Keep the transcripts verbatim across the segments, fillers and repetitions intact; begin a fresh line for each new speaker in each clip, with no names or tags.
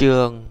Chương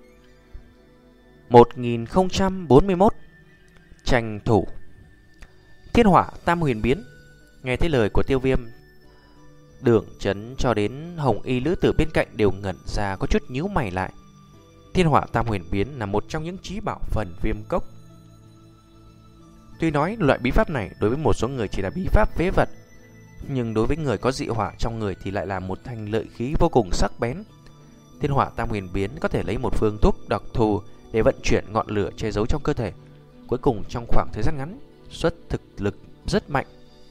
một nghìn không trăm bốn mươi mốt. Tranh thủ. Thiên hỏa tam huyền biến. Nghe thấy lời của Tiêu Viêm, Đường Chấn cho đến Hồng Y lữ tử bên cạnh đều ngẩn ra, có chút nhíu mày lại. Thiên hỏa tam huyền biến là một trong những chí bảo phần Viêm Cốc. Tuy nói loại bí pháp này đối với một số người chỉ là bí pháp phế vật, nhưng đối với người có dị hỏa trong người thì lại là một thanh lợi khí vô cùng sắc bén. Thiên hỏa tam huyền biến có thể lấy một phương thuốc đặc thù để vận chuyển ngọn lửa che giấu trong cơ thể, cuối cùng trong khoảng thời gian ngắn xuất thực lực rất mạnh.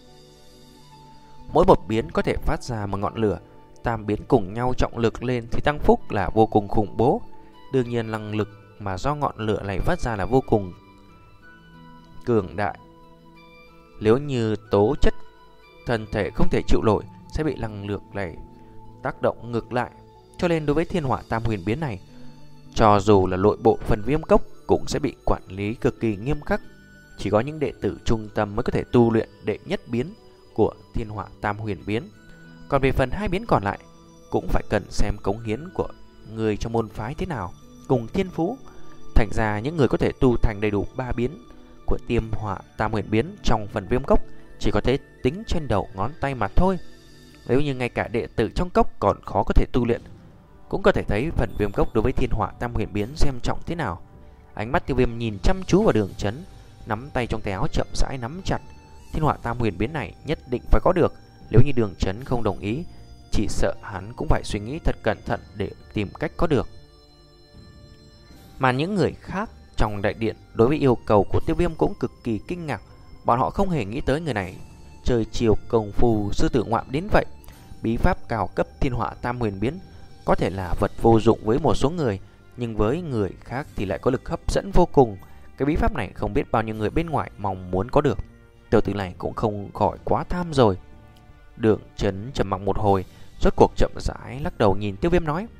Mỗi một biến có thể phát ra một ngọn lửa, tam biến cùng nhau trọng lực lên thì tăng phúc là vô cùng khủng bố. Đương nhiên năng lực mà do ngọn lửa này phát ra là vô cùng cường đại. Nếu như tố chất thân thể không thể chịu nổi sẽ bị năng lượng này tác động ngược lại. Cho nên đối với thiên hỏa tam huyền biến này, cho dù là nội bộ phần Viêm Cốc cũng sẽ bị quản lý cực kỳ nghiêm khắc. Chỉ có những đệ tử trung tâm mới có thể tu luyện đệ nhất biến của thiên hỏa tam huyền biến. Còn về phần hai biến còn lại cũng phải cần xem cống hiến của người trong môn phái thế nào cùng thiên phú. Thành ra những người có thể tu thành đầy đủ ba biến của tiêm hỏa tam huyền biến trong phần Viêm Cốc chỉ có thể tính trên đầu ngón tay mà thôi. Nếu như ngay cả đệ tử trong cốc còn khó có thể tu luyện, cũng có thể thấy phần Viêm Cốc đối với thiên hỏa tam huyền biến xem trọng thế nào. Ánh mắt Tiêu Viêm nhìn chăm chú vào Đường Chấn, nắm tay trong tay áo chậm rãi nắm chặt. Thiên hỏa tam huyền biến này nhất định phải có được. Nếu như Đường Chấn không đồng ý, chỉ sợ hắn cũng phải suy nghĩ thật cẩn thận để tìm cách có được. Mà những người khác trong đại điện đối với yêu cầu của Tiêu Viêm cũng cực kỳ kinh ngạc. Bọn họ không hề nghĩ tới người này chơi chiều công phu sư tử ngoạm đến vậy. Bí pháp cao cấp thiên hỏa tam huyền biến có thể là vật vô dụng với một số người, nhưng với người khác thì lại có lực hấp dẫn vô cùng. Cái bí pháp này không biết bao nhiêu người bên ngoài mong muốn có được. Tiểu tử này cũng không khỏi quá tham rồi. Đường Chấn trầm mặc một hồi, rốt cuộc chậm rãi lắc đầu nhìn Tiêu Viêm nói: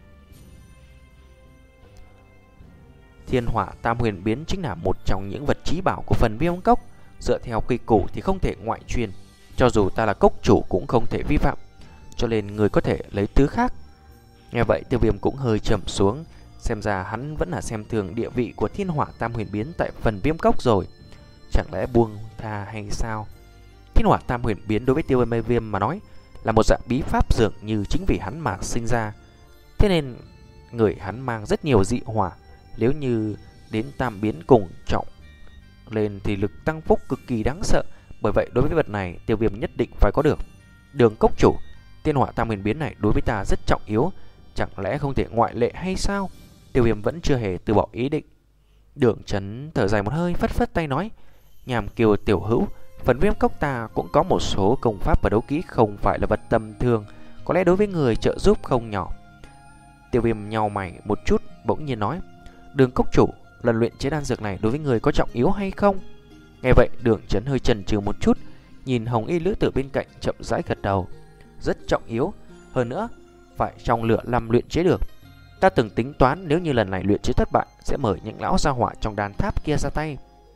Thiên hỏa tam huyền biến chính là một trong những vật chí bảo của phần Viêm Cốc. Dựa theo quy củ thì không thể ngoại truyền, cho dù ta là cốc chủ cũng không thể vi phạm, cho nên người có thể lấy thứ khác. Nghe vậy Tiêu Viêm cũng hơi trầm xuống. Xem ra hắn vẫn là xem thường địa vị của thiên hỏa tam huyền biến tại phần Viêm Cốc rồi. Chẳng lẽ buông tha hay sao? Thiên hỏa tam huyền biến đối với Tiêu Viêm mà nói là một dạng bí pháp dường như chính vì hắn mà sinh ra. Thế nên người hắn mang rất nhiều dị hỏa. Nếu như đến tam biến cùng trọng lên thì lực tăng phúc cực kỳ đáng sợ. Bởi vậy đối với vật này Tiêu Viêm nhất định phải có được. Đường cốc chủ, thiên hỏa tam huyền biến này đối với ta rất trọng yếu, chẳng lẽ không thể ngoại lệ hay sao? Tiêu Viêm vẫn chưa hề từ bỏ ý định. Đường Chấn thở dài một hơi, phất phất tay nói: Nhàm Kiều tiểu hữu, phần Viêm Cốc ta cũng có một số công pháp và đấu kỹ không phải là vật tầm thường, có lẽ đối với người trợ giúp không nhỏ. Tiêu Viêm nhau mày một chút, bỗng nhiên nói: Đường cốc chủ, lần luyện chế đan dược này đối với người có trọng yếu hay không? Nghe vậy Đường Chấn hơi chần chừ một chút, nhìn Hồng Y lữ tử bên cạnh chậm rãi gật đầu: Rất trọng yếu, hơn nữa phải trong lửa năm luyện chế được. Ta từng tính toán nếu như lần này luyện chế thất bại sẽ mời những lão gia hỏa trong đàn tháp kia ra tay.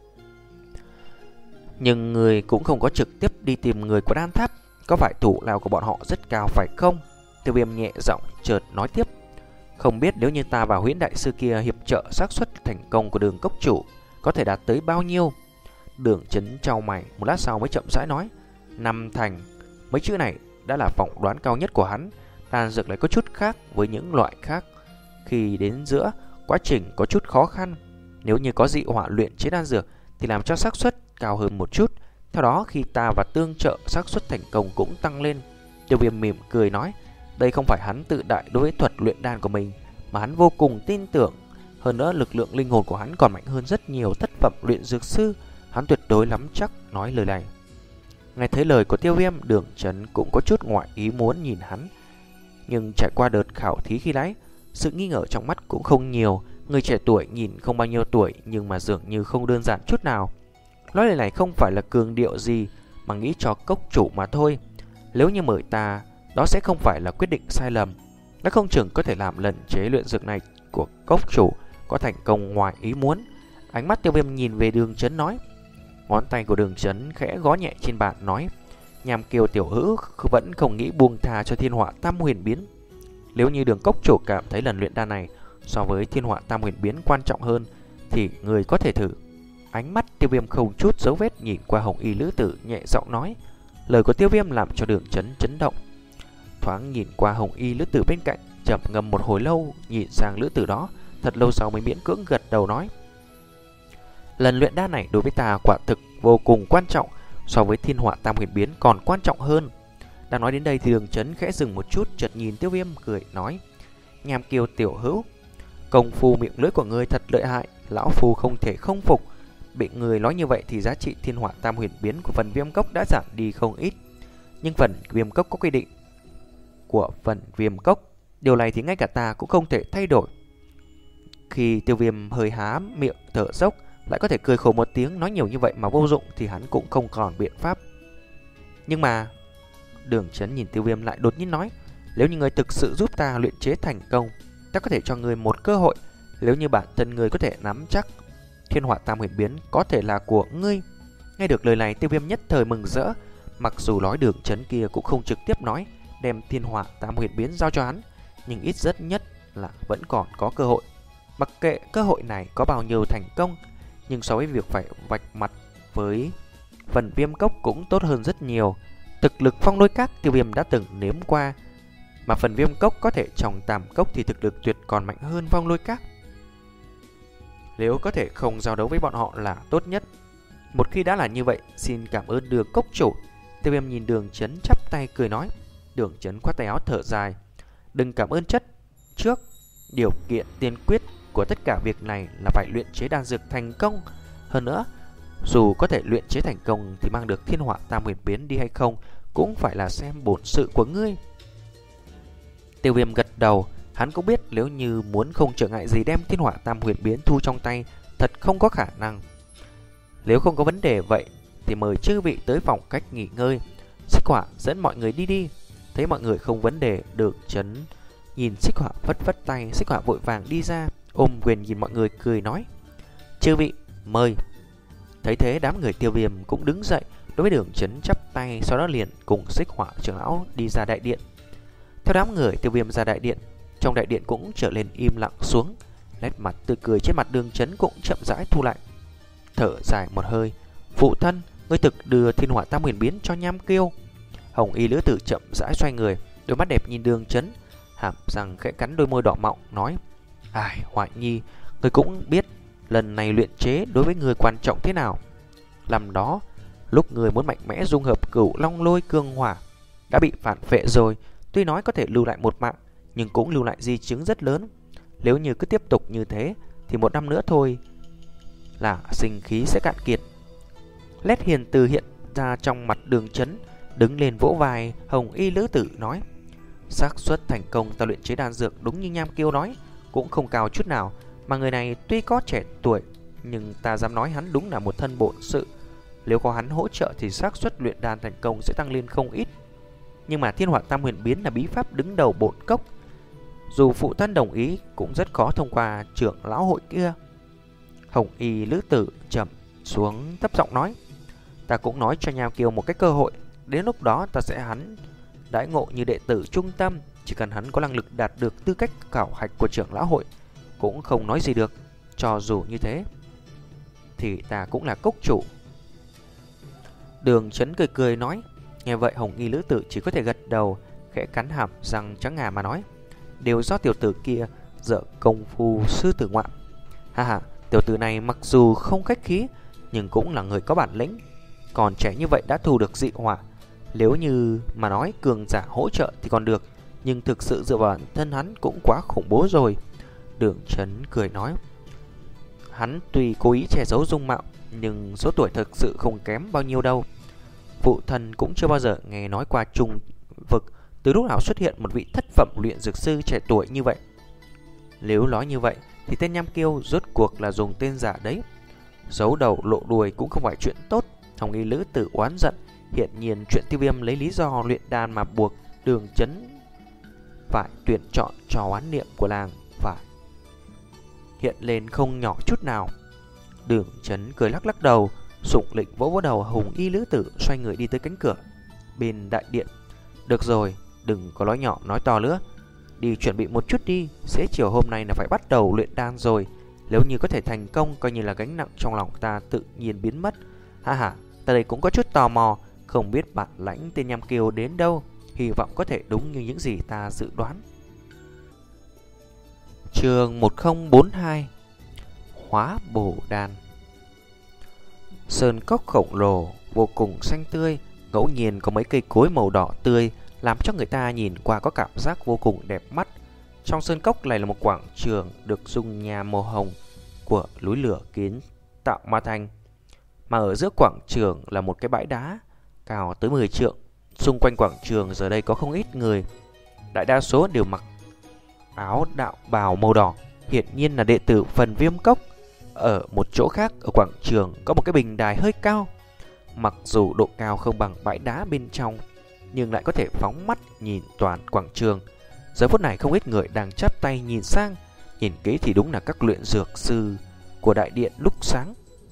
Nhưng người cũng không có trực tiếp đi tìm người của đan tháp, có phải thủ lao của bọn họ rất cao phải không? Tiêu Viêm nhẹ giọng chợt nói tiếp: Không biết nếu như ta và Huyễn đại sư kia hiệp trợ, xác suất thành công của Đường cốc chủ có thể đạt tới bao nhiêu? Đường Chấn chau mày một lát sau mới chậm rãi nói: Năm thành. Mấy chữ này đã là phỏng đoán cao nhất của hắn. Đan dược lại có chút khác với những loại khác. Khi đến giữa quá trình có chút khó khăn, nếu như có dị hỏa luyện chế đan dược thì làm cho xác suất cao hơn một chút. Theo đó khi ta và tương trợ, xác suất thành công cũng tăng lên. Tiêu Viêm mỉm cười nói: Đây không phải hắn tự đại đối với thuật luyện đan của mình, mà hắn vô cùng tin tưởng. Hơn nữa lực lượng linh hồn của hắn còn mạnh hơn rất nhiều thất phẩm luyện dược sư. Hắn tuyệt đối nắm chắc nói lời này. Nghe thấy lời của Tiêu Viêm, Đường Chấn cũng có chút ngoại ý muốn nhìn hắn. Nhưng trải qua đợt khảo thí khi nãy, sự nghi ngờ trong mắt cũng không nhiều. Người trẻ tuổi nhìn không bao nhiêu tuổi, nhưng mà dường như không đơn giản chút nào. Nói lời này không phải là cường điệu gì, mà nghĩ cho cốc chủ mà thôi. Nếu như mời ta, đó sẽ không phải là quyết định sai lầm. Nó không chừng có thể làm lần chế luyện dược này của cốc chủ có thành công ngoài ý muốn. Ánh mắt Tiêu Viêm nhìn về Đường Chấn nói. Ngón tay của Đường Chấn khẽ gõ nhẹ trên bàn nói: Nhàm Kiều tiểu hữu vẫn không nghĩ buông tha cho thiên hỏa tam huyền biến. Nếu như Đường cốc chủ cảm thấy lần luyện đan này so với thiên họa tam huyền biến quan trọng hơn thì người có thể thử. Ánh mắt Tiêu Viêm không chút dấu vết nhìn qua hồng y lữ tử, nhẹ giọng nói. Lời của Tiêu Viêm làm cho Đường Chấn chấn động. Thoáng nhìn qua hồng y lữ tử bên cạnh, trầm ngâm một hồi lâu, nhìn sang lữ tử đó, thật lâu sau mới miễn cưỡng gật đầu nói. Lần luyện đan này đối với ta quả thực vô cùng quan trọng, so với thiên họa tam huyền biến còn quan trọng hơn. Đang nói đến đây thì Đường Chấn khẽ dừng một chút, chợt nhìn Tiêu Viêm cười nói. Nham Kiêu tiểu hữu, công phu miệng lưỡi của ngươi thật lợi hại, lão phu không thể không phục. Bị người nói như vậy thì giá trị thiên họa tam huyền biến của phần viêm cốc đã giảm đi không ít. Nhưng phần viêm cốc có quy định của phần viêm cốc, điều này thì ngay cả ta cũng không thể thay đổi. Khi Tiêu Viêm hơi há miệng thở dốc, lại có thể cười khổ một tiếng, nói nhiều như vậy mà vô dụng thì hắn cũng không còn biện pháp. Nhưng mà Đường Chấn nhìn Tiêu Viêm lại đột nhiên nói, nếu như ngươi thực sự giúp ta luyện chế thành công, ta có thể cho ngươi một cơ hội. Nếu như bản thân ngươi có thể nắm chắc, thiên họa tam huyền biến có thể là của ngươi. Nghe được lời này, Tiêu Viêm nhất thời mừng rỡ. Mặc dù nói Đường Chấn kia cũng không trực tiếp nói đem thiên họa tam huyền biến giao cho hắn, nhưng ít rất nhất là vẫn còn có cơ hội. Mặc kệ cơ hội này có bao nhiêu thành công, nhưng so với việc phải vạch mặt với phần viêm cốc cũng tốt hơn rất nhiều. Thực lực phong lôi các Tiêu Viêm đã từng nếm qua, mà phần viêm cốc có thể trồng tam cốc thì thực lực tuyệt còn mạnh hơn phong lôi các. Nếu có thể không giao đấu với bọn họ là tốt nhất. Một khi đã là như vậy, xin cảm ơn Đường cốc chủ. Tiêu Viêm nhìn Đường Chấn chắp tay cười nói. Đường Chấn khoát tay áo thở dài. Đừng cảm ơn chất trước, điều kiện tiên quyết của tất cả việc này là phải luyện chế đan dược thành công. Hơn nữa, dù có thể luyện chế thành công thì mang được thiên họa tam huyền biến đi hay không cũng phải là xem bổn sự của ngươi. Tiêu Viêm gật đầu. Hắn cũng biết nếu như muốn không trở ngại gì đem thiên họa tam huyền biến thu trong tay, thật không có khả năng. Nếu không có vấn đề vậy thì mời chư vị tới phòng khách nghỉ ngơi. Xích Hỏa dẫn mọi người đi đi. Thấy mọi người không vấn đề, Đường Chấn nhìn Xích Hỏa vất vất tay. Xích Hỏa vội vàng đi ra, ôm quyền nhìn mọi người cười nói. Chư vị, mời. Thấy thế đám người Tiêu Viêm cũng đứng dậy, đối với Đường Chấn chắp tay, sau đó liền cùng Xích Hỏa trưởng lão đi ra đại điện. Theo đám người Tiêu Viêm ra đại điện, trong đại điện cũng trở lên im lặng xuống. Nét mặt tươi cười trên mặt Đường Chấn cũng chậm rãi thu lại. Thở dài một hơi. Phụ thân, ngươi thực đưa thiên họa tam huyền biến cho Nham Kiêu. Hồng y lữ tử chậm rãi xoay người, đôi mắt đẹp nhìn Đường Chấn, hàm răng khẽ cắn đôi môi đỏ mọng nói. Ai, Hoại Nhi, ngươi cũng biết lần này luyện chế đối với ngươi quan trọng thế nào. Năm đó, lúc ngươi muốn mạnh mẽ dung hợp cửu long lôi cương hỏa, đã bị phản phệ rồi. Tuy nói có thể lưu lại một mạng, nhưng cũng lưu lại di chứng rất lớn. Nếu như cứ tiếp tục như thế thì một năm nữa thôi là sinh khí sẽ cạn kiệt. Nét hiền từ hiện ra trong mặt Đường Chấn, đứng lên vỗ vai hồng y lữ tử nói. Xác suất thành công ta luyện chế đan dược đúng như Nham Kiêu nói cũng không cao chút nào. Mà người này tuy có trẻ tuổi, nhưng ta dám nói hắn đúng là một thân bổn sự. Nếu có hắn hỗ trợ thì xác suất luyện đan thành công sẽ tăng lên không ít. Nhưng mà thiên họa tam huyền biến là bí pháp đứng đầu bổn cốc, dù phụ thân đồng ý cũng rất khó thông qua trưởng lão hội kia. Hồng y lữ tử trầm xuống thấp giọng nói. Ta cũng nói cho Nham Kiêu một cái cơ hội, đến lúc đó ta sẽ hắn đãi ngộ như đệ tử trung tâm. Chỉ cần hắn có năng lực đạt được tư cách khảo hạch của trưởng lão hội cũng không nói gì được. Cho dù như thế thì ta cũng là cốc chủ. Đường Chấn cười cười nói. Nghe vậy hồng y lữ tử chỉ có thể gật đầu, khẽ cắn hàm răng trắng ngà mà nói. Đều do tiểu tử kia dở công phu sư tử ngoạm. Ha ha, tiểu tử này mặc dù không khách khí nhưng cũng là người có bản lĩnh. Còn trẻ như vậy đã thu được dị hỏa. Nếu như mà nói cường giả hỗ trợ thì còn được, nhưng thực sự dựa vào bản thân hắn cũng quá khủng bố rồi. Đường Chấn cười nói. Hắn tuy cố ý che giấu dung mạo, nhưng số tuổi thực sự không kém bao nhiêu đâu. Phụ thân cũng chưa bao giờ nghe nói qua trung vực từ lúc nào xuất hiện một vị thất phẩm luyện dược sư trẻ tuổi như vậy. Nếu nói như vậy thì tên Nham Kiêu rốt cuộc là dùng tên giả đấy. Giấu đầu lộ đuôi cũng không phải chuyện tốt. Hồng y lữ tử oán giận. Hiện nhiên chuyện Tiêu Viêm lấy lý do luyện đan mà buộc Đường Chấn phải tuyển chọn cho oán niệm của làng phải hiện lên không nhỏ chút nào. Đường Chấn cười lắc lắc đầu, sủng lịnh vỗ vỗ đầu Hồng y lữ tử, xoay người đi tới cánh cửa bên đại điện. Được rồi, đừng có nói nhỏ nói to nữa. đi chuẩn bị một chút đi, xế chiều hôm nay là phải bắt đầu luyện đan rồi. Nếu như có thể thành công, coi như là gánh nặng trong lòng ta tự nhiên biến mất. Ha ha, ta đây cũng có chút tò mò, không biết bản lãnh tên nham kiều đến đâu, hy vọng có thể đúng như những gì ta dự đoán. Chương một không bốn hai Hóa bổ đan. Sơn cốc khổng lồ vô cùng xanh tươi, ngẫu nhiên có mấy cây cối màu đỏ tươi làm cho người ta nhìn qua có cảm giác vô cùng đẹp mắt. Trong sơn cốc này là một quảng trường được dung nham màu hồng của núi lửa kiến tạo ma thành. Mà ở giữa quảng trường là một cái bãi đá cao tới mười trượng. Xung quanh quảng trường giờ đây có không ít người, đại đa số đều mặc áo đạo bào màu đỏ, hiển nhiên là đệ tử Phần Viêm Cốc. Ở một chỗ khác ở quảng trường có một cái bình đài hơi cao, mặc dù độ cao không bằng bãi đá bên trong, nhưng lại có thể phóng mắt nhìn toàn quảng trường. Giờ phút này không ít người đang chắp tay nhìn sang, nhìn kỹ thì đúng là các luyện dược sư của đại điện lúc sáng.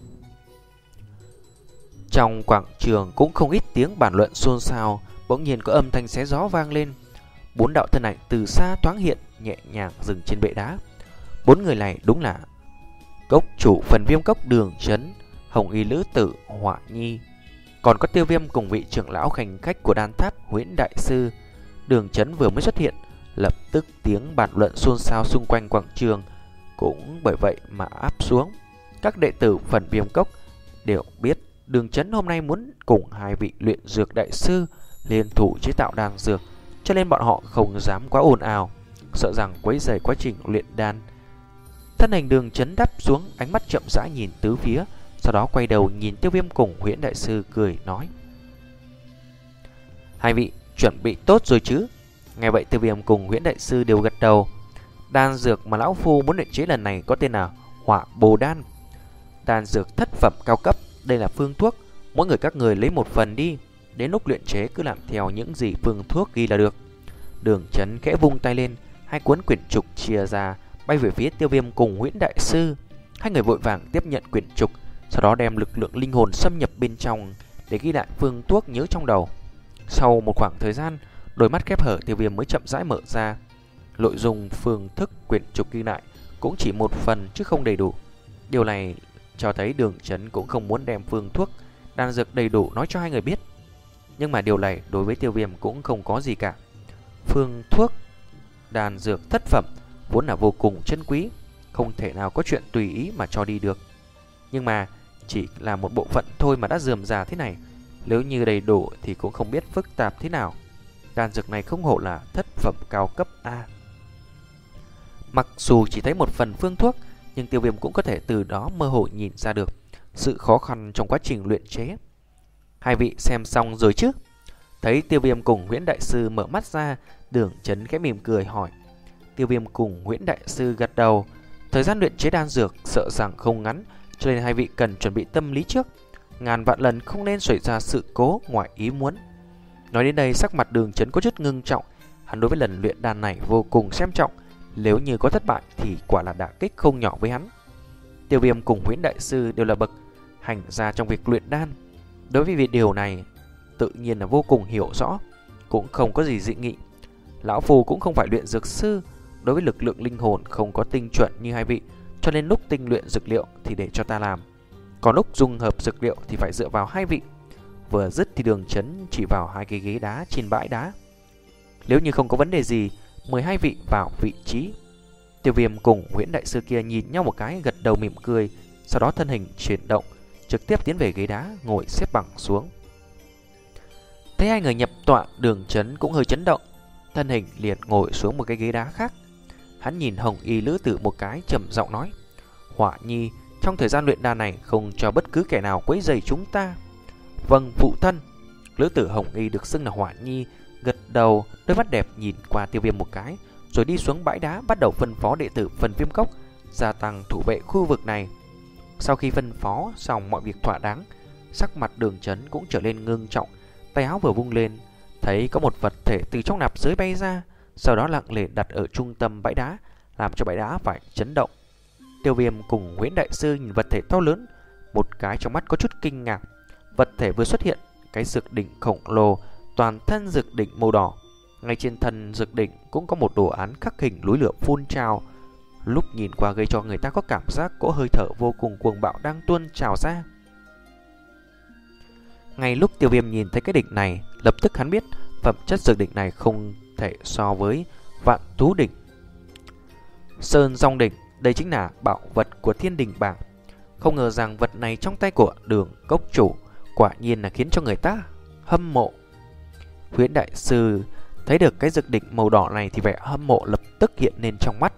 Trong quảng trường cũng không ít tiếng bàn luận xôn xao, bỗng nhiên có âm thanh xé gió vang lên. Bốn đạo thân ảnh từ xa thoáng hiện, nhẹ nhàng dừng trên bệ đá. Bốn người này đúng là cốc chủ Phần Viêm Cốc Đường Chấn, Hồng Y Lữ Tử Hỏa Nhi, còn có Tiêu Viêm cùng vị trưởng lão khanh khách của đan tháp Huyễn Đại Sư. Đường Chấn vừa mới xuất hiện, lập tức tiếng bàn luận xôn xao xung quanh quảng trường cũng bởi vậy mà áp xuống. Các đệ tử Phần Viêm Cốc đều biết Đường Chấn hôm nay muốn cùng hai vị luyện dược đại sư liên thủ chế tạo đan dược, cho nên bọn họ không dám quá ồn ào, sợ rằng quấy rầy quá trình luyện đan. Thân hình Đường Chấn đáp xuống, ánh mắt chậm rãi nhìn tứ phía, sau đó quay đầu nhìn Tiêu Viêm cùng Huyễn Đại Sư cười nói: hai vị chuẩn bị tốt rồi chứ? Nghe vậy Tiêu Viêm cùng Huyễn Đại Sư đều gật đầu. Đan dược mà lão phu muốn luyện chế lần này có tên là Hỏa Bồ Đan. Đan dược thất phẩm cao cấp, đây là phương thuốc, mỗi người các người lấy một phần đi, đến lúc luyện chế cứ làm theo những gì phương thuốc ghi là được. Đường Chấn khẽ vung tay lên, hai cuốn quyển trục chia ra bay về phía Tiêu Viêm cùng Huyễn Đại Sư. Hai người vội vàng tiếp nhận quyển trục, sau đó đem lực lượng linh hồn xâm nhập bên trong để ghi lại phương thuốc nhớ trong đầu. Sau một khoảng thời gian, đôi mắt khép hở Tiêu Viêm mới chậm rãi mở ra. Nội dung phương thức quyển trục ghi lại cũng chỉ một phần chứ không đầy đủ. Điều này cho thấy Đường Chấn cũng không muốn đem phương thuốc đan dược đầy đủ nói cho hai người biết. Nhưng mà điều này đối với Tiêu Viêm cũng không có gì cả. Phương thuốc đan dược thất phẩm vốn là vô cùng chân quý, không thể nào có chuyện tùy ý mà cho đi được. Nhưng mà chỉ là một bộ phận thôi mà đã rườm rà thế này, nếu như đầy đủ thì cũng không biết phức tạp thế nào. Đan dược này không hổ là thất phẩm cao cấp A. Mặc dù chỉ thấy một phần phương thuốc, nhưng Tiêu Viêm cũng có thể từ đó mơ hồ nhìn ra được sự khó khăn trong quá trình luyện chế. Hai vị xem xong rồi chứ? Thấy Tiêu Viêm cùng Huyễn Đại Sư mở mắt ra, Đường Chấn khẽ mỉm cười hỏi. Tiêu Viêm cùng Huyễn Đại Sư gật đầu. Thời gian luyện chế đan dược sợ rằng không ngắn, cho nên hai vị cần chuẩn bị tâm lý trước, ngàn vạn lần không nên xảy ra sự cố ngoài ý muốn. Nói đến đây, sắc mặt Đường Chấn có chút ngưng trọng. Hắn đối với lần luyện đan này vô cùng xem trọng, nếu như có thất bại thì quả là đả kích không nhỏ với hắn. Tiêu Viêm cùng Huyễn Đại Sư đều là bậc hành gia trong việc luyện đan, đối với việc điều này tự nhiên là vô cùng hiểu rõ, cũng không có gì dị nghị. Lão Phu cũng không phải luyện dược sư, đối với lực lượng linh hồn không có tinh chuẩn như hai vị, cho nên lúc tinh luyện dược liệu thì để cho ta làm, còn lúc dung hợp dược liệu thì phải dựa vào hai vị. Vừa dứt thì Đường Chấn chỉ vào hai cái ghế đá trên bãi đá. Nếu như không có vấn đề gì, mời hai vị vào vị trí. Tiêu Viêm cùng Huyễn Đại Sư kia nhìn nhau một cái, gật đầu mỉm cười, sau đó thân hình chuyển động, trực tiếp tiến về ghế đá, ngồi xếp bằng xuống. Thấy hai người nhập tọa, Đường Chấn cũng hơi chấn động, thân hình liền ngồi xuống một cái ghế đá khác. Hắn nhìn Hồng Y Lữ Tử một cái, trầm giọng nói: Hỏa Nhi, trong thời gian luyện đan này không cho bất cứ kẻ nào quấy rầy chúng ta. Vâng, phụ thân. Lữ Tử Hồng Y được xưng là Hỏa Nhi gật đầu, đôi mắt đẹp nhìn qua Tiêu Viêm một cái, rồi đi xuống bãi đá bắt đầu phân phó đệ tử Phần Viêm Cốc gia tăng thủ vệ khu vực này. Sau khi phân phó xong mọi việc thỏa đáng, sắc mặt Đường Chấn cũng trở nên ngưng trọng. Tay áo vừa vung lên, thấy có một vật thể từ trong nạp giới bay ra, sau đó lặng lẽ đặt ở trung tâm bãi đá, làm cho bãi đá phải chấn động. Tiêu Viêm cùng Huyễn Đại Sư nhìn vật thể to lớn, một cái trong mắt có chút kinh ngạc. Vật thể vừa xuất hiện, cái dược đỉnh khổng lồ, toàn thân dược đỉnh màu đỏ, Ngay trên thân dược đỉnh cũng có một đồ án khắc hình núi lửa phun trào, lúc nhìn qua gây cho người ta có cảm giác cỗ hơi thở vô cùng cuồng bạo đang tuôn trào ra. Ngay lúc Tiêu Viêm nhìn thấy cái đỉnh này, lập tức hắn biết phẩm chất dược đỉnh này không thể so với Vạn Thú đỉnh, Sơn Dòng đỉnh. Đây chính là bảo vật của Thiên Đình bảng. Không ngờ rằng vật này trong tay của Đường cốc chủ quả nhiên là khiến cho người ta hâm mộ. Huyễn đại sư thấy được cái dược đỉnh màu đỏ này thì vẻ hâm mộ lập tức hiện lên trong mắt.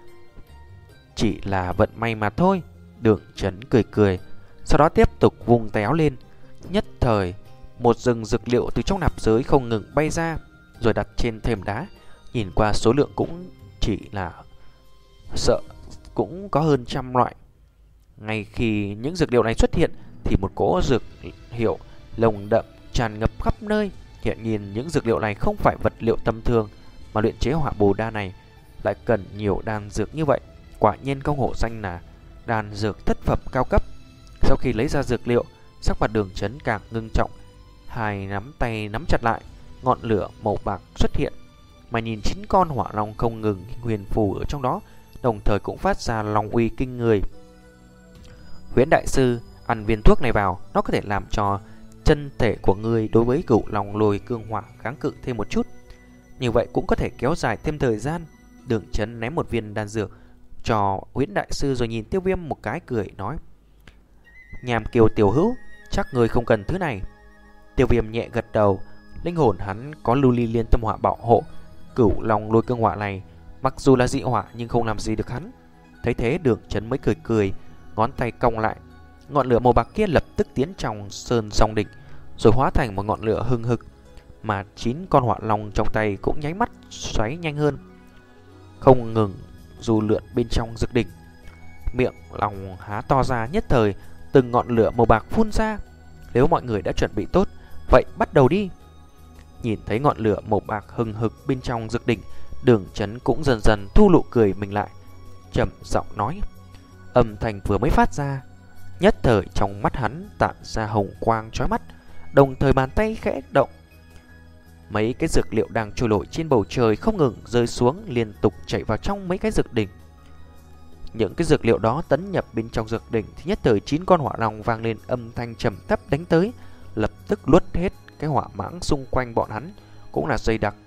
Chỉ là vận may mà thôi, Đường Chấn cười cười, sau đó tiếp tục vung tay áo lên. Nhất thời, một rừng dược liệu từ trong nạp giới không ngừng bay ra, rồi đặt trên thềm đá. Nhìn qua số lượng cũng chỉ là sợ cũng có hơn trăm loại. Ngay khi những dược liệu này xuất hiện thì một cỗ dược hiệu nồng đậm tràn ngập khắp nơi. Hiện nhiên những dược liệu này không phải vật liệu tầm thường, mà luyện chế hỏa bồ đa này lại cần nhiều đan dược như vậy. Quả nhiên công hộ danh là đan dược thất phẩm cao cấp. Sau khi lấy ra dược liệu, sắc mặt Đường Chấn càng ngưng trọng, hai nắm tay nắm chặt lại, ngọn lửa màu bạc xuất hiện, mà nhìn chín con hỏa long không ngừng huyền phù ở trong đó, đồng thời cũng phát ra long uy kinh người. Huyễn đại sư, ăn viên thuốc này vào, nó có thể làm cho chân thể của ngươi đối với cửu long lôi cương hỏa kháng cự thêm một chút, như vậy cũng có thể kéo dài thêm thời gian. Đường Chấn ném một viên đan dược cho Huyễn đại sư rồi nhìn Tiêu Viêm một cái cười nói: Nhàm kiều tiểu hữu, chắc ngươi không cần thứ này. Tiêu Viêm nhẹ gật đầu, linh hồn hắn có lưu ly liên tâm hỏa bảo hộ. Cửu long lôi cương hỏa này mặc dù là dị hỏa nhưng không làm gì được hắn. Thấy thế Đường Chấn mới cười cười, ngón tay cong lại, ngọn lửa màu bạc kia lập tức tiến trong sơn dòng đỉnh, rồi hóa thành một ngọn lửa hừng hực, mà chín con hỏa long trong tay cũng nháy mắt xoáy nhanh hơn, không ngừng dù lượn bên trong dược đỉnh. Miệng lòng há to ra, nhất thời từng ngọn lửa màu bạc phun ra. Nếu mọi người đã chuẩn bị tốt, vậy bắt đầu đi. Nhìn thấy ngọn lửa màu bạc hừng hực bên trong dược đỉnh, Đường Chấn cũng dần dần thu nụ cười mình lại, trầm giọng nói. Âm thanh vừa mới phát ra, nhất thời trong mắt hắn tản ra hồng quang chói mắt, đồng thời bàn tay khẽ động. Mấy cái dược liệu đang trôi nổi trên bầu trời không ngừng rơi xuống, liên tục chảy vào trong mấy cái dược đỉnh. Những cái dược liệu đó tấn nhập bên trong dược đỉnh thì nhất thời chín con hỏa long vang lên âm thanh trầm thấp đánh tới, lập tức luốt hết cái hỏa mãng xung quanh bọn hắn, cũng là dày đặc.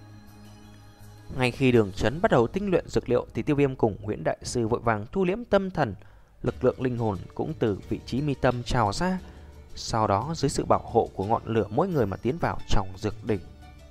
Ngay khi Đường Chấn bắt đầu tinh luyện dược liệu thì Tiêu Viêm cùng Huyễn đại sư vội vàng thu liễm tâm thần, lực lượng linh hồn cũng từ vị trí mi tâm trào ra, sau đó dưới sự bảo hộ của ngọn lửa mỗi người mà tiến vào trong dược đỉnh.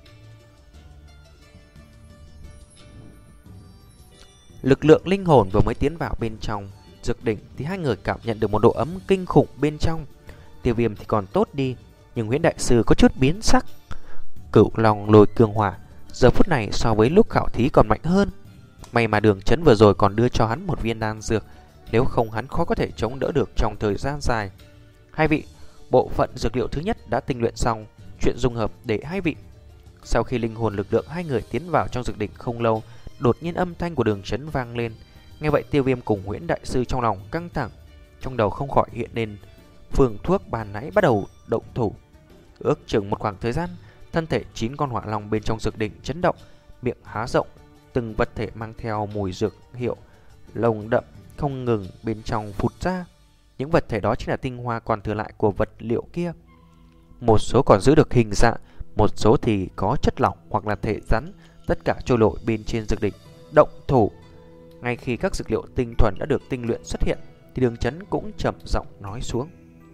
Lực lượng linh hồn vừa mới tiến vào bên trong dược đỉnh thì hai người cảm nhận được một độ ấm kinh khủng bên trong. Tiêu Viêm thì còn tốt đi, nhưng Huyễn đại sư có chút biến sắc. Cửu long lôi cương hỏa giờ phút này so với lúc khảo thí còn mạnh hơn. May mà Đường Chấn vừa rồi còn đưa cho hắn một viên đan dược, nếu không hắn khó có thể chống đỡ được trong thời gian dài. Hai vị, bộ phận dược liệu thứ nhất đã tinh luyện xong, chuyện dung hợp để hai vị. Sau khi linh hồn lực lượng hai người tiến vào trong dược đỉnh không lâu, đột nhiên âm thanh của Đường Chấn vang lên. Nghe vậy Tiêu Viêm cùng Huyễn đại sư trong lòng căng thẳng, trong đầu không khỏi hiện lên phương thuốc bàn nãy, bắt đầu động thủ. Ước chừng một khoảng thời gian, thân thể chín con hỏa long bên trong dược đỉnh chấn động, miệng há rộng, từng vật thể mang theo mùi dược hiệu nồng đậm không ngừng bên trong phụt ra. Những vật thể đó chính là tinh hoa còn thừa lại của vật liệu kia. Một số còn giữ được hình dạng, một số thì có chất lỏng hoặc là thể rắn, tất cả trôi nổi bên trên dược đỉnh. Động thủ. Ngay khi các dược liệu tinh thuần đã được tinh luyện xuất hiện thì Đường Chấn cũng trầm giọng nói xuống.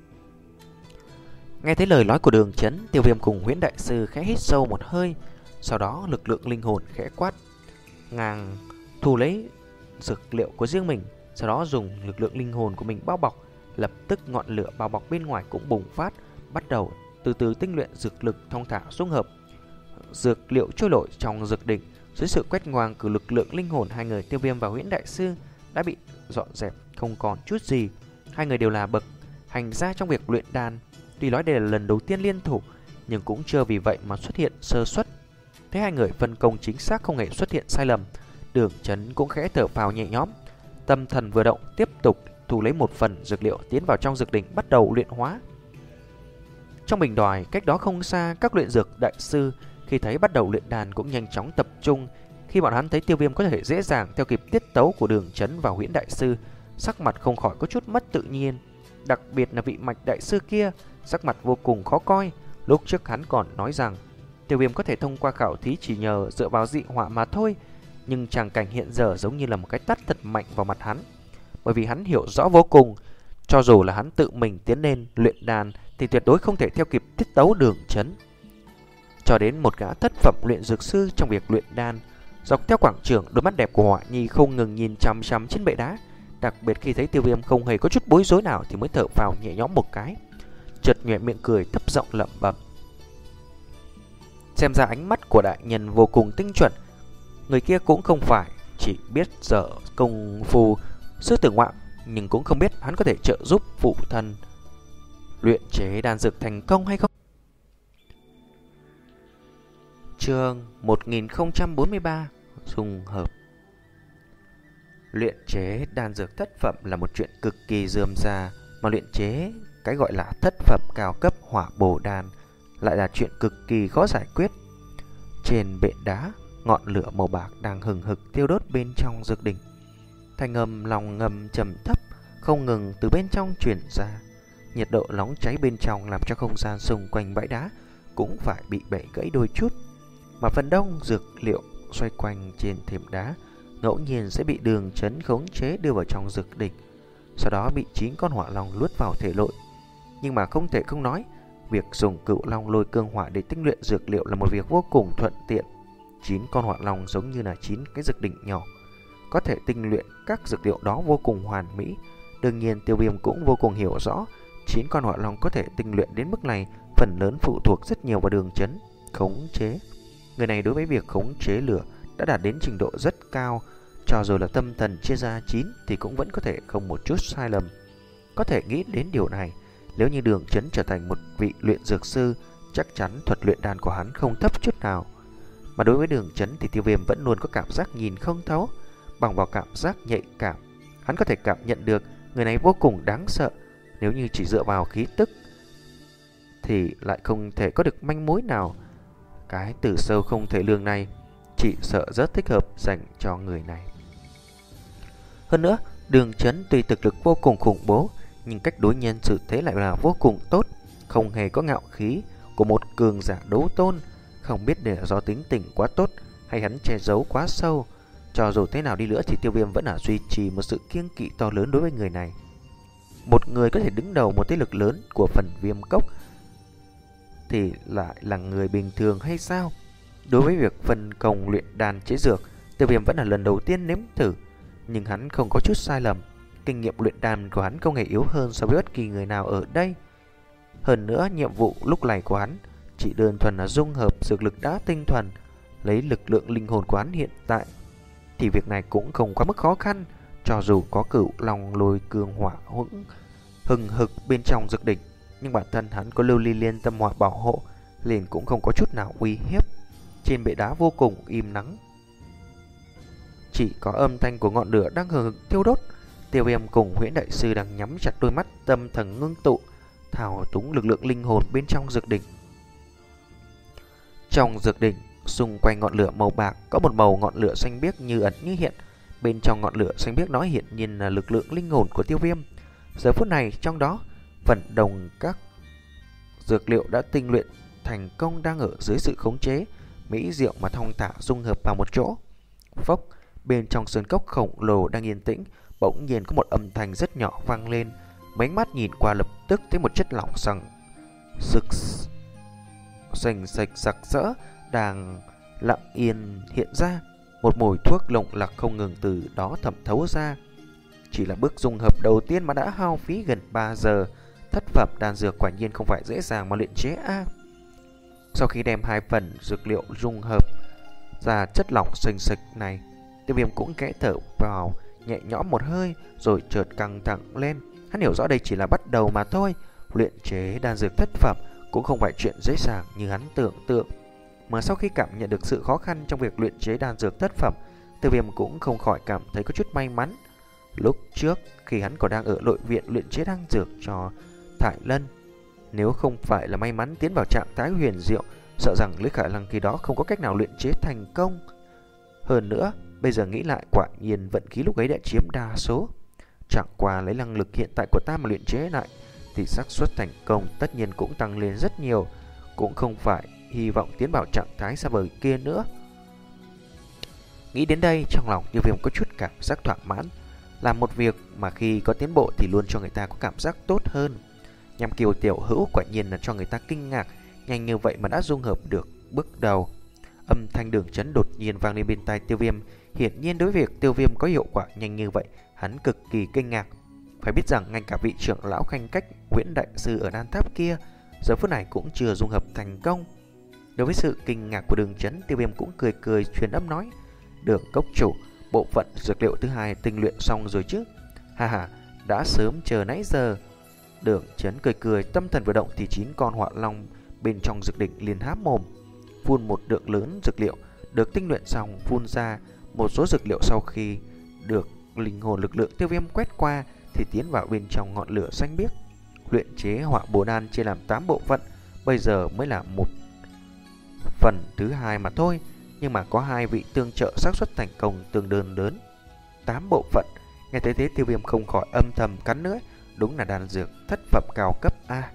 Nghe thấy lời nói của Đường Chấn, Tiêu Viêm cùng Huyễn đại sư khẽ hít sâu một hơi, sau đó lực lượng linh hồn khẽ quát, ngang thu lấy dược liệu của riêng mình, sau đó dùng lực lượng linh hồn của mình bao bọc. Lập tức ngọn lửa bao bọc bên ngoài cũng bùng phát, bắt đầu từ từ tinh luyện dược lực thong thả dung hợp. Dược liệu trôi nổi trong dược đỉnh dưới sự quét ngang của lực lượng linh hồn, hai người Tiêu Viêm và Huyễn đại sư đã bị dọn dẹp không còn chút gì. Hai người đều là bậc hành gia trong việc luyện đan, tuy nói đây là lần đầu tiên liên thủ, nhưng cũng chưa vì vậy mà xuất hiện sơ suất. Thấy hai người phân công chính xác, không hề xuất hiện sai lầm, Đường Chấn cũng khẽ thở phào nhẹ nhõm. Tâm thần vừa động, tiếp tục thu lấy một phần dược liệu tiến vào trong dược đỉnh, bắt đầu luyện hóa. Trong bình đòi cách đó không xa, các luyện dược đại sư khi thấy bắt đầu luyện đàn cũng nhanh chóng tập trung. Khi bọn hắn thấy Tiêu Viêm có thể dễ dàng theo kịp tiết tấu của Đường Chấn và Huyễn Đại Sư, sắc mặt không khỏi có chút mất tự nhiên. Đặc biệt là vị Mạch Đại Sư kia, sắc mặt vô cùng khó coi. Lúc trước hắn còn nói rằng Tiêu Viêm có thể thông qua khảo thí chỉ nhờ dựa vào dị hỏa mà thôi, nhưng tràng cảnh hiện giờ giống như là một cái tát thật mạnh vào mặt hắn. Bởi vì hắn hiểu rõ vô cùng, cho dù là hắn tự mình tiến lên luyện đàn thì tuyệt đối không thể theo kịp tiết tấu Đường Chấn. Cho đến một gã thất phẩm luyện dược sư trong việc luyện đan, dọc theo quảng trường, đôi mắt đẹp của Họa Nhi không ngừng nhìn chăm chăm trên bệ đá. Đặc biệt khi thấy Tiêu Viêm không hề có chút bối rối nào thì mới thở phào nhẹ nhõm một cái, chợt nhoẻn miệng cười thấp giọng lẩm bẩm. Xem ra ánh mắt của đại nhân vô cùng tinh chuẩn. Người kia cũng không phải chỉ biết dở công phu sư tử ngoạm, nhưng cũng không biết hắn có thể trợ giúp phụ thân luyện chế đan dược thành công hay không. Chương một nghìn không trăm bốn mươi ba Dung hợp. Luyện chế đan dược thất phẩm là một chuyện cực kỳ rườm rà, mà luyện chế cái gọi là thất phẩm cao cấp hỏa bổ đan lại là chuyện cực kỳ khó giải quyết. Trên bệ đá, ngọn lửa màu bạc đang hừng hực thiêu đốt bên trong dược đỉnh. Thanh âm lòng ngầm trầm thấp không ngừng từ bên trong truyền ra. Nhiệt độ nóng cháy bên trong làm cho không gian xung quanh bãi đá cũng phải bị bẻ gãy đôi chút. Mà phần đông dược liệu xoay quanh trên thềm đá ngẫu nhiên sẽ bị Đường Chấn khống chế đưa vào trong dược đỉnh, sau đó bị chín con hỏa long luốt vào thể nội. Nhưng mà không thể không nói, việc dùng Cựu Long Lôi Cương Hỏa để tinh luyện dược liệu là một việc vô cùng thuận tiện. Chín con hỏa long giống như là chín cái dược đỉnh nhỏ, có thể tinh luyện các dược liệu đó vô cùng hoàn mỹ. Đương nhiên Tiêu Viêm cũng vô cùng hiểu rõ, chín con hỏa long có thể tinh luyện đến mức này phần lớn phụ thuộc rất nhiều vào Đường Chấn khống chế. Người này đối với việc khống chế lửa đã đạt đến trình độ rất cao, cho dù là tâm thần chia ra chín thì cũng vẫn có thể không một chút sai lầm. Có thể nghĩ đến điều này, nếu như Đường Chấn trở thành một vị luyện dược sư, chắc chắn thuật luyện đan của hắn không thấp chút nào. Mà đối với Đường Chấn thì Tiêu Viêm vẫn luôn có cảm giác nhìn không thấu. Bằng vào cảm giác nhạy cảm, hắn có thể cảm nhận được người này vô cùng đáng sợ. Nếu như chỉ dựa vào khí tức thì lại không thể có được manh mối nào. Cái từ sâu không thể lường này chỉ sợ rất thích hợp dành cho người này. Hơn nữa, Đường Chấn tuy thực lực vô cùng khủng bố, nhưng cách đối nhân xử thế lại là vô cùng tốt, không hề có ngạo khí của một cường giả đấu tôn. Không biết để do tính tình quá tốt hay hắn che giấu quá sâu, cho dù thế nào đi nữa thì Tiêu Viêm vẫn là duy trì một sự kiêng kỵ to lớn đối với người này. Một người có thể đứng đầu một thế lực lớn của phần Viêm Cốc thì lại là người bình thường hay sao? Đối với việc phân công luyện đan chế dược, Tiêu Viêm vẫn là lần đầu tiên nếm thử, nhưng hắn không có chút sai lầm. Kinh nghiệm luyện đan của hắn không hề yếu hơn so với bất kỳ người nào ở đây. Hơn nữa, nhiệm vụ lúc này của hắn chỉ đơn thuần là dung hợp dược lực đã tinh thuần, lấy lực lượng linh hồn của hắn hiện tại thì việc này cũng không quá mức khó khăn. Cho dù có Cựu Long Lôi Cương Hỏa hững hừng hực bên trong dược đỉnh, nhưng bản thân hắn có Lưu Ly Liên Tâm Hỏa bảo hộ, liền cũng không có chút nào uy hiếp. Trên bệ đá vô cùng im nắng, chỉ có âm thanh của ngọn lửa đang hừng hực thiêu đốt. Tiêu Viêm cùng Huyễn Đại Sư đang nhắm chặt đôi mắt, tâm thần ngưng tụ, thao túng lực lượng linh hồn bên trong dược đỉnh. Trong dược đỉnh, xung quanh ngọn lửa màu bạc có một màu ngọn lửa xanh biếc như ẩn như hiện. Bên trong ngọn lửa xanh biếc đó hiện nhiên là lực lượng linh hồn của Tiêu Viêm. Giờ phút này trong đó, vận động các dược liệu đã tinh luyện thành công đang ở dưới sự khống chế mỹ diệu mà thong thả dung hợp vào một chỗ. Phốc, bên trong sơn cốc khổng lồ đang yên tĩnh, bỗng nhiên có một âm thanh rất nhỏ vang lên. Mấy mắt nhìn qua lập tức thấy một chất lỏng sằng sực sành sạch sặc sỡ đang lặng yên hiện ra. Một mùi thuốc lộng lặc không ngừng từ đó thẩm thấu ra. Chỉ là bước dung hợp đầu tiên mà đã hao phí gần ba giờ. Thất phẩm đan dược quả nhiên không phải dễ dàng mà luyện chế a. À, sau khi đem hai phần dược liệu dung hợp ra chất lỏng sành sạch này, Tiêu Viêm cũng khẽ thở vào nhẹ nhõm một hơi, rồi chợt căng thẳng lên. Hắn hiểu rõ đây chỉ là bắt đầu mà thôi. Luyện chế đan dược thất phẩm cũng không phải chuyện dễ dàng như hắn tưởng tượng. Mà sau khi cảm nhận được sự khó khăn trong việc luyện chế đan dược thất phẩm, Tiêu Viêm cũng không khỏi cảm thấy có chút may mắn. Lúc trước khi hắn còn đang ở nội viện luyện chế đan dược cho Thải Lân, nếu không phải là may mắn tiến vào trạng thái huyền diệu sợ rằng Lý Khả Lăng khi đó không có cách nào luyện chế thành công. Hơn nữa, bây giờ nghĩ lại quả nhiên vận khí lúc ấy đã chiếm đa số. Chẳng qua lấy năng lực hiện tại của ta mà luyện chế lại thì xác suất thành công tất nhiên cũng tăng lên rất nhiều, cũng không phải hy vọng tiến vào trạng thái xa vời kia nữa. Nghĩ đến đây, trong lòng Tiêu Viêm có chút cảm giác thỏa mãn. Làm một việc mà khi có tiến bộ thì luôn cho người ta có cảm giác tốt hơn. Nhằm Kiều tiểu hữu quả nhiên là cho người ta kinh ngạc, nhanh như vậy mà đã dung hợp được bước đầu. Âm thanh Đường Chấn đột nhiên vang lên bên tai Tiêu Viêm. Hiển nhiên đối với việc Tiêu Viêm có hiệu quả nhanh như vậy, hắn cực kỳ kinh ngạc. Phải biết rằng ngay cả vị trưởng lão khanh cách Huyễn Đại Sư ở Đan Tháp kia giờ phút này cũng chưa dung hợp thành công. Đối với sự kinh ngạc của Đường Chấn, Tiêu Viêm cũng cười cười truyền âm nói: Đường cốc chủ, bộ phận dược liệu thứ hai tinh luyện xong rồi chứ? Ha ha, đã sớm chờ nãy giờ. Đường Chấn cười cười, tâm thần vừa động thì chín con họa long bên trong dược đỉnh liền há mồm phun một lượng lớn dược liệu được tinh luyện xong phun ra. Một số dược liệu sau khi được linh hồn lực lượng Tiêu Viêm quét qua thì tiến vào bên trong ngọn lửa xanh biếc. Luyện chế họa bồ đan chia làm tám bộ phận, bây giờ mới là một phần thứ hai mà thôi, nhưng mà có hai vị tương trợ xác suất thành công tương đương lớn. Tám bộ phận, nghe thấy thế Tiêu Viêm không khỏi âm thầm cắn lưỡi, đúng là đan dược thất phẩm cao cấp a.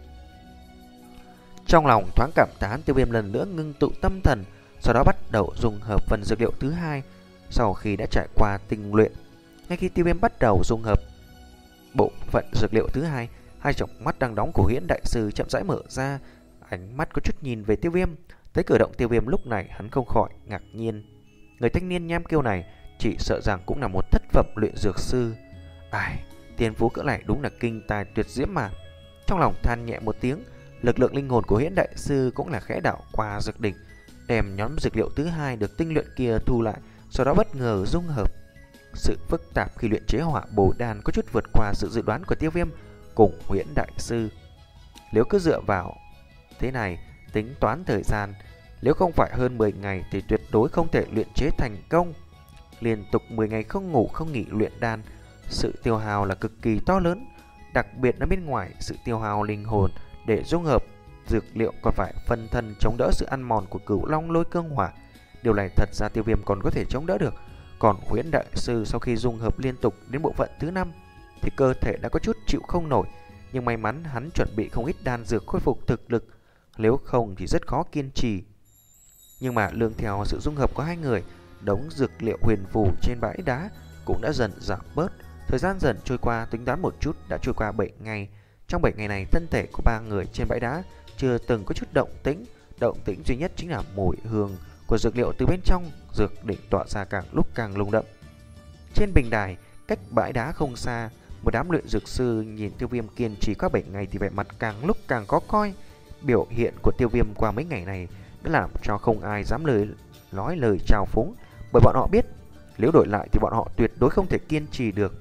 Trong lòng thoáng cảm thán, Tiêu Viêm lần nữa ngưng tụ tâm thần, sau đó bắt đầu dùng hợp phần dược liệu thứ hai. Sau khi đã trải qua tinh luyện, ngay khi Tiêu Viêm bắt đầu dung hợp bộ phận dược liệu thứ hai, hai tròng mắt đang đóng của Huyễn Đại Sư chậm rãi mở ra, ánh mắt có chút nhìn về Tiêu Viêm. Thấy cử động Tiêu Viêm lúc này, hắn không khỏi ngạc nhiên. Người thanh niên nham kiêu này chỉ sợ rằng cũng là một thất phẩm luyện dược sư. Ai, tiền phú cỡ này đúng là kinh tài tuyệt diễm mà. Trong lòng than nhẹ một tiếng, lực lượng linh hồn của Huyễn Đại Sư cũng là khẽ đảo qua dược đỉnh, đem nhóm dược liệu thứ hai được tinh luyện kia thu lại, sau đó bất ngờ dung hợp. Sự phức tạp khi luyện chế hỏa bồ đan có chút vượt qua sự dự đoán của Tiêu Viêm cùng Huyễn Đại Sư. Nếu cứ dựa vào thế này tính toán thời gian, nếu không phải hơn mười ngày thì tuyệt đối không thể luyện chế thành công. Liên tục mười ngày không ngủ không nghỉ luyện đan, sự tiêu hao là cực kỳ to lớn. Đặc biệt là bên ngoài sự tiêu hao linh hồn để dung hợp dược liệu còn phải phân thân chống đỡ sự ăn mòn của Cửu Long Lôi Cương Hỏa. Điều này thật ra Tiêu Viêm còn có thể chống đỡ được. Còn Huyễn Đại Sư sau khi dung hợp liên tục đến bộ phận thứ năm thì cơ thể đã có chút chịu không nổi. Nhưng may mắn hắn chuẩn bị không ít đan dược khôi phục thực lực, nếu không thì rất khó kiên trì. Nhưng mà lương theo sự dung hợp của hai người, đống dược liệu huyền phù trên bãi đá cũng đã dần giảm bớt. Thời gian dần trôi qua, tính toán một chút đã trôi qua bảy ngày. Trong bảy ngày này, thân thể của ba người trên bãi đá chưa từng có chút động tĩnh. Động tĩnh duy nhất chính là mùi hương của dược liệu từ bên trong dược đỉnh tỏa ra càng lúc càng lung đậm. Trên bình đài, cách bãi đá không xa, một đám luyện dược sư nhìn Tiêu Viêm kiên trì qua bảy ngày thì vẻ mặt càng lúc càng khó coi. Biểu hiện của Tiêu Viêm qua mấy ngày này đã làm cho không ai dám lời nói lời chào phúng, bởi bọn họ biết nếu đổi lại thì bọn họ tuyệt đối không thể kiên trì được.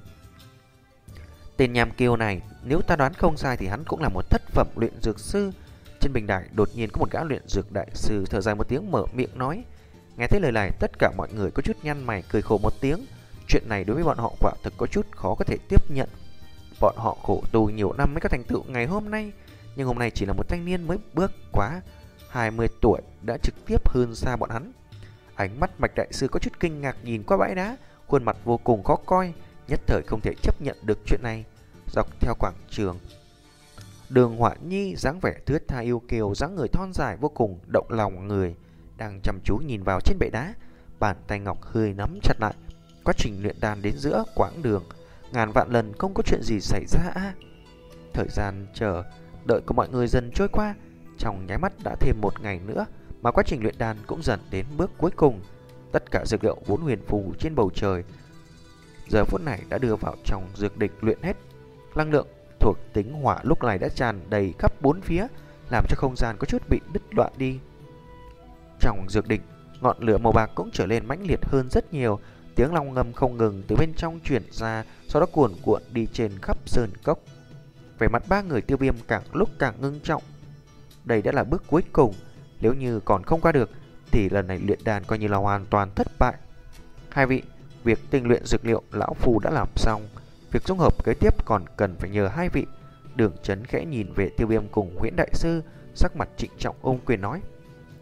Tên nham kiêu này, nếu ta đoán không sai thì hắn cũng là một thất phẩm luyện dược sư. Trên bình đài đột nhiên có một gã luyện dược đại sư thở dài một tiếng mở miệng nói. Nghe thấy lời này, tất cả mọi người có chút nhăn mày cười khổ một tiếng. Chuyện này đối với bọn họ quả thực có chút khó có thể tiếp nhận. Bọn họ khổ tu nhiều năm mới có thành tựu ngày hôm nay, nhưng hôm nay chỉ là một thanh niên mới bước quá hai mươi tuổi đã trực tiếp hơn xa bọn hắn. Ánh mắt Bạch Đại Sư có chút kinh ngạc nhìn qua bãi đá, khuôn mặt vô cùng khó coi, nhất thời không thể chấp nhận được chuyện này. Dọc theo quảng trường, Đường Họa Nhi dáng vẻ thướt tha yêu kiều, dáng người thon dài vô cùng động lòng người, đang chăm chú nhìn vào trên bệ đá, bàn tay ngọc hơi nắm chặt lại. Quá trình luyện đan đến giữa quãng đường, ngàn vạn lần không có chuyện gì xảy ra. Thời gian chờ đợi của mọi người dần trôi qua, trong nháy mắt đã thêm một ngày nữa, mà quá trình luyện đan cũng dần đến bước cuối cùng. Tất cả dược liệu vốn huyền phù trên bầu trời giờ phút này đã đưa vào trong dược đỉnh luyện hết. Năng lượng thuộc tính hỏa lúc này đã tràn đầy khắp bốn phía, làm cho không gian có chút bị đứt đoạn đi. Trong dược đỉnh, ngọn lửa màu bạc cũng trở nên mãnh liệt hơn rất nhiều. Tiếng long ngâm không ngừng từ bên trong truyền ra, sau đó cuồn cuộn đi trên khắp sơn cốc. Vẻ mặt ba người Tiêu Viêm càng lúc càng ngưng trọng. Đây đã là bước cuối cùng, nếu như còn không qua được thì lần này luyện đan coi như là hoàn toàn thất bại. Hai vị, việc tinh luyện dược liệu lão phu đã làm xong, việc dung hợp kế tiếp còn cần phải nhờ hai vị. Đường Chấn khẽ nhìn về Tiêu Viêm cùng Huyễn Đại Sư, sắc mặt trịnh trọng ôm quyền nói.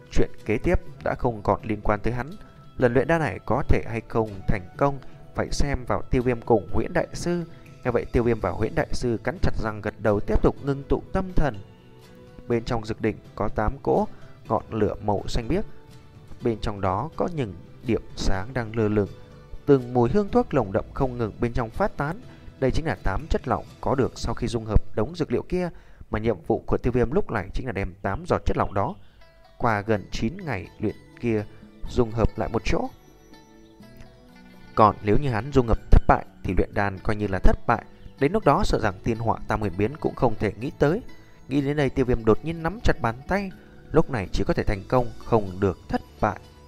chuyện kế tiếp đã không còn liên quan tới hắn. Lần luyện đan này có thể hay không thành công phải xem vào Tiêu Viêm cùng Huyễn Đại Sư. Nghe vậy Tiêu Viêm và Huyễn Đại Sư cắn chặt răng gật đầu, tiếp tục ngưng tụ tâm thần. Bên trong dược đỉnh có tám cỗ ngọn lửa màu xanh biếc. Bên trong đó có những điểm sáng đang lơ lửng, từng mùi hương thuốc lồng đậm không ngừng bên trong phát tán. Đây chính là tám chất lỏng có được sau khi dung hợp đống dược liệu kia, mà nhiệm vụ của Tiêu Viêm lúc này chính là đem tám giọt chất lỏng đó qua gần chín ngày luyện kia dung hợp lại một chỗ. Còn nếu như hắn dung hợp thất bại thì luyện đan coi như là thất bại. Đến lúc đó sợ rằng tiên họa tam huyền biến cũng không thể nghĩ tới. Nghĩ đến đây Tiêu Viêm đột nhiên nắm chặt bàn tay, lúc này chỉ có thể thành công, không được thất bại.